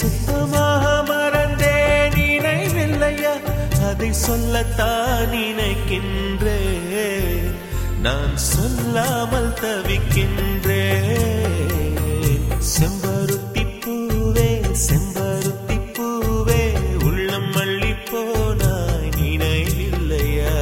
சுத்தமாக மறந்தேன் நினைவில்லையா? அதை சொல்லத்தான் நினைக்கின்றேன், நான் சொல்லாமல் தவிக்கின்றேன். செம்பருத்தி பூவே செம்பருத்தி பூவே உள்ளம் அள்ளி போனாய் நினைவில்லையா?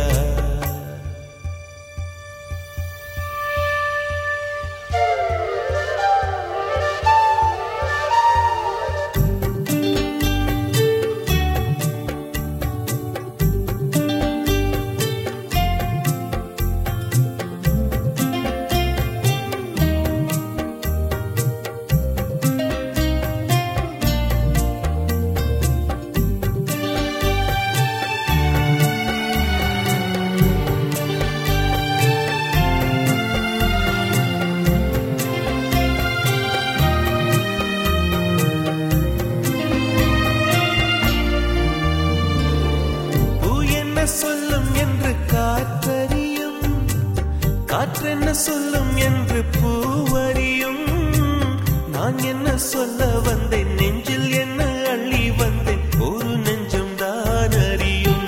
சொல்லும் என்று காற்றறியும், காற்றென்ன சொல்லும் என்று பூவறியும். நான் என்ன சொல்ல வந்தேன், நெஞ்சில் என்ன அள்ளி வந்தேன், ஒரு நெஞ்சம் தான் அறியும்.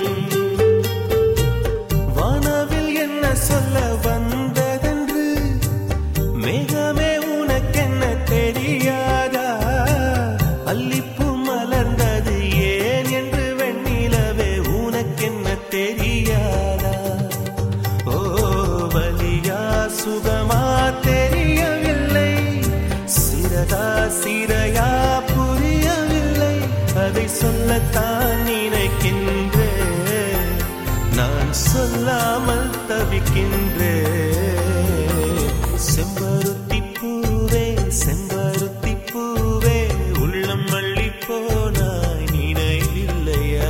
வானவில் என்ன சொல்ல வந்ததென்று மேகமே உனக்கென்ன தெரியாதா? அல்லிப்பூ மலர்ந்தது ஏன் என்று வெண்ணிலவே உனக்கென்ன தெரியாதா? ஓ வலியா சுகமா தெரியவில்லை, சிறதா சிறையா புரியவில்லை. அதை சொல்லத்தான் நினைக்கின்றேன், நான் சொல்லாமல் தவிக்கின்றேன். செம்பருத்தி பூவே செம்பருத்தி பூவே உள்ளம் அள்ளி போனாய் நினைவில்லையா?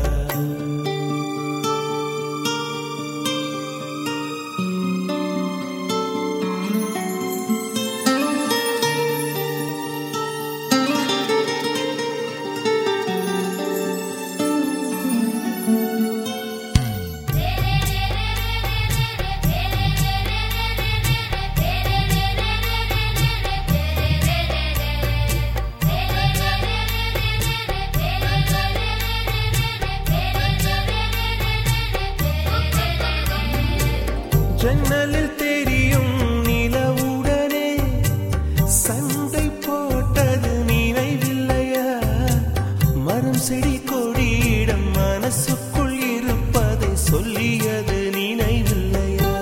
ஜன்னலில் தெரியும் நிலவுடனே சண்டை போட்டது நினைவில்லையா? மரம் செடி கொடியிடம் மனசுக்குள் இருப்பதை சொல்லியது நினைவில்லையா?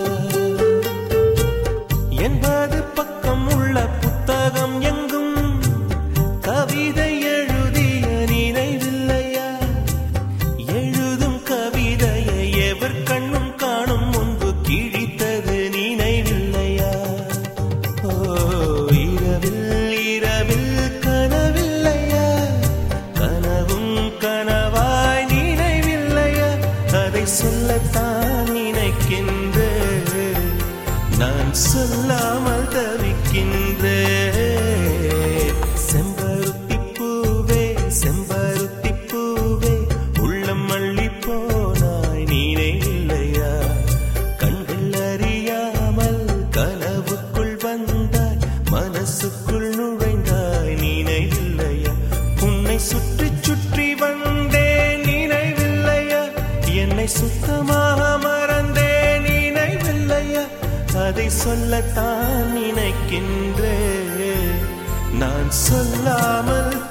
80 பக்கம் உள்ள புத்தகம் எங்கும் கவிதை எழுதிய நினைவில்லையா? எழுதும் கவிதையை எவர் கண்ணும் காணும் முன்பு கிழித்தது நினைவில்லையா? ஓ இரவில் இரவில் கனவில்லையா? கனவும் கனவாய் நினைவில்லையா? அதை சொல்லத்தான் நினைக்கின்றேன், நான் சொல்லாமல் தவிக்கின்றேன். செம்பருத்தி பூவே செம்பருத்தி பூவே உள்ளம் அள்ளி போனாய் நினைவில்லையா? கண்கள் அறியாமல் கனவுக்குள் வந்தாய், மனசுக்குள் நுழைந்தாய் நினைவில்லையா? உன்னை சுற்றி சுற்றி வந்தேன் நினைவில்லையா? என்னை சுத்தமாக மறந்தேன் நினைவில்லையா? அதை சொல்லத்தான் நினைக்கின்றேன், நான் சொல்லாமல்